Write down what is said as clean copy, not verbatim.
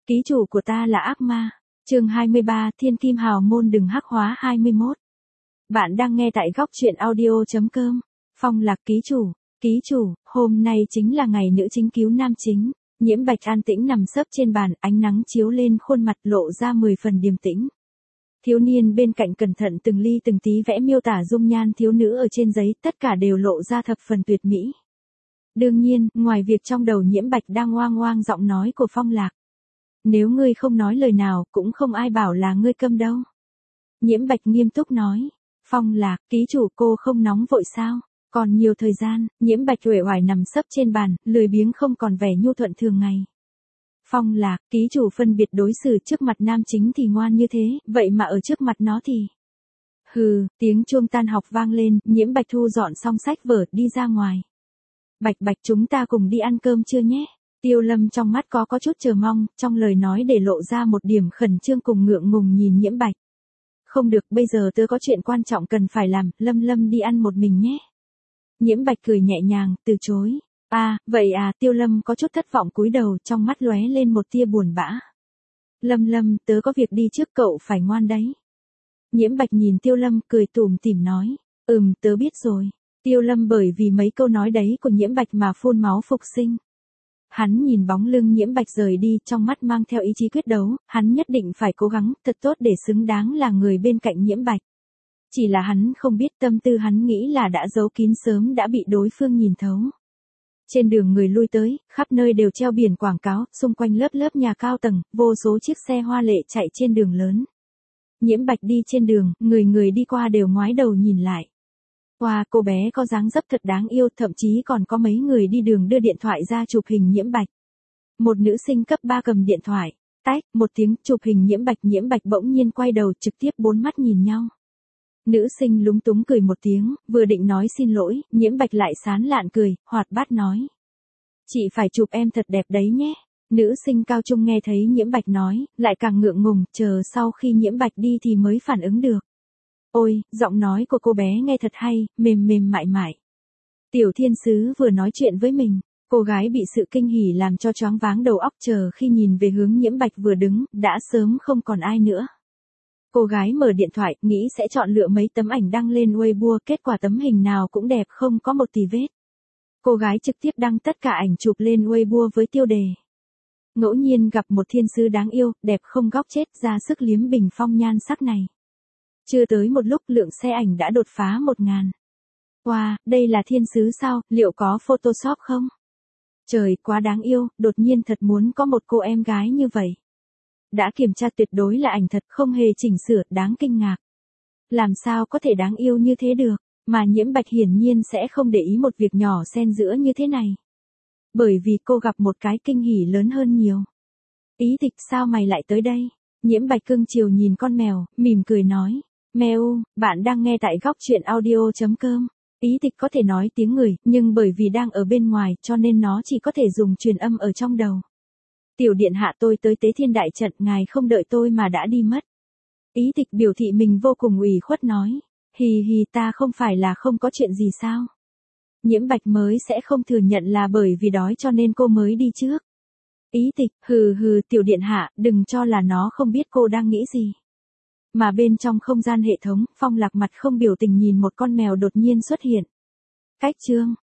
ký chủ của ta là ác ma. Chương 23, Thiên Kim Hào Môn đừng hắc hóa 21. Bạn đang nghe tại góc truyện audio.com. Phong Lạc ký chủ, hôm nay chính là ngày nữ chính cứu nam chính. Nhiễm Bạch an tĩnh nằm sấp trên bàn, ánh nắng chiếu lên khuôn mặt lộ ra 10 phần điềm tĩnh. Thiếu niên bên cạnh cẩn thận từng ly từng tí vẽ miêu tả dung nhan thiếu nữ ở trên giấy, tất cả đều lộ ra thập phần tuyệt mỹ. Đương nhiên, ngoài việc trong đầu Nhiễm Bạch đang oang oang giọng nói của Phong Lạc. Nếu ngươi không nói lời nào, cũng không ai bảo là ngươi câm đâu. Nhiễm Bạch nghiêm túc nói. Phong Lạc, ký chủ cô không nóng vội sao? Còn nhiều thời gian. Nhiễm Bạch uể oải nằm sấp trên bàn, lười biếng không còn vẻ nhu thuận thường ngày. Phong Lạc, ký chủ phân biệt đối xử trước mặt nam chính thì ngoan như thế, vậy mà ở trước mặt nó thì... Hừ, tiếng chuông tan học vang lên, Nhiễm Bạch thu dọn xong sách vở, đi ra ngoài. Bạch chúng ta cùng đi ăn cơm chưa nhé? Tiêu Lâm trong mắt có chút chờ mong, trong lời nói để lộ ra một điểm khẩn trương cùng ngượng ngùng nhìn Nhiễm Bạch. Không được, bây giờ tớ có chuyện quan trọng cần phải làm, Lâm đi ăn một mình nhé. Nhiễm Bạch cười nhẹ nhàng, từ chối. Vậy à, Tiêu Lâm có chút thất vọng cúi đầu, trong mắt lóe lên một tia buồn bã. Lâm, tớ có việc đi trước, cậu phải ngoan đấy. Nhiễm Bạch nhìn Tiêu Lâm, cười tủm tỉm nói. Tớ biết rồi. Tiêu Lâm bởi vì mấy câu nói đấy của Nhiễm Bạch mà phun máu phục sinh. Hắn nhìn bóng lưng Nhiễm Bạch rời đi, trong mắt mang theo ý chí quyết đấu, hắn nhất định phải cố gắng thật tốt để xứng đáng là người bên cạnh Nhiễm Bạch. Chỉ là hắn không biết tâm tư hắn nghĩ là đã giấu kín sớm đã bị đối phương nhìn thấu. Trên đường người lui tới, khắp nơi đều treo biển quảng cáo, xung quanh lớp nhà cao tầng, vô số chiếc xe hoa lệ chạy trên đường lớn. Nhiễm Bạch đi trên đường, người đi qua đều ngoái đầu nhìn lại. Wow, cô bé có dáng dấp thật đáng yêu, thậm chí còn có mấy người đi đường đưa điện thoại ra chụp hình Nhiễm Bạch. Một nữ sinh cấp 3 cầm điện thoại, tách, một tiếng chụp hình Nhiễm Bạch bỗng nhiên quay đầu trực tiếp bốn mắt nhìn nhau. Nữ sinh lúng túng cười một tiếng, vừa định nói xin lỗi, Nhiễm Bạch lại sán lạn cười, hoạt bát nói. Chị phải chụp em thật đẹp đấy nhé. Nữ sinh cao trung nghe thấy Nhiễm Bạch nói, lại càng ngượng ngùng, chờ sau khi Nhiễm Bạch đi thì mới phản ứng được. Ôi, giọng nói của cô bé nghe thật hay, mềm mại. Tiểu thiên sứ vừa nói chuyện với mình, cô gái bị sự kinh hỉ làm cho choáng váng đầu óc, chờ khi nhìn về hướng Nhiễm Bạch vừa đứng, đã sớm không còn ai nữa. Cô gái mở điện thoại, nghĩ sẽ chọn lựa mấy tấm ảnh đăng lên Weibo, kết quả tấm hình nào cũng đẹp không có một tì vết. Cô gái trực tiếp đăng tất cả ảnh chụp lên Weibo với tiêu đề. Ngẫu nhiên gặp một thiên sứ đáng yêu, đẹp không góc chết, ra sức liếm bình phong nhan sắc này. Chưa tới một lúc lượng xe ảnh đã đột phá 1000. Wow, đây là thiên sứ sao, liệu có Photoshop không? Trời, quá đáng yêu, đột nhiên thật muốn có một cô em gái như vậy. Đã kiểm tra tuyệt đối là ảnh thật, không hề chỉnh sửa, đáng kinh ngạc. Làm sao có thể đáng yêu như thế được, mà Nhiễm Bạch hiển nhiên sẽ không để ý một việc nhỏ xen giữa như thế này. Bởi vì cô gặp một cái kinh hỉ lớn hơn nhiều. Ý Tịch, sao mày lại tới đây? Nhiễm Bạch cưng chiều nhìn con mèo, mỉm cười nói. Mèo, bạn đang nghe tại góc truyện audio.com. Ý Tịch có thể nói tiếng người, nhưng bởi vì đang ở bên ngoài cho nên nó chỉ có thể dùng truyền âm ở trong đầu. Tiểu điện hạ, tôi tới Tế Thiên Đại Trận, ngài không đợi tôi mà đã đi mất. Ý Tịch biểu thị mình vô cùng ủy khuất nói. Hì, ta không phải là không có chuyện gì sao? Nhiễm Bạch mới sẽ không thừa nhận là bởi vì đói cho nên cô mới đi trước. Ý Tịch, hừ, tiểu điện hạ, đừng cho là nó không biết cô đang nghĩ gì. Mà bên trong không gian hệ thống, Phong Lạc mặt không biểu tình nhìn một con mèo đột nhiên xuất hiện. Cách chương.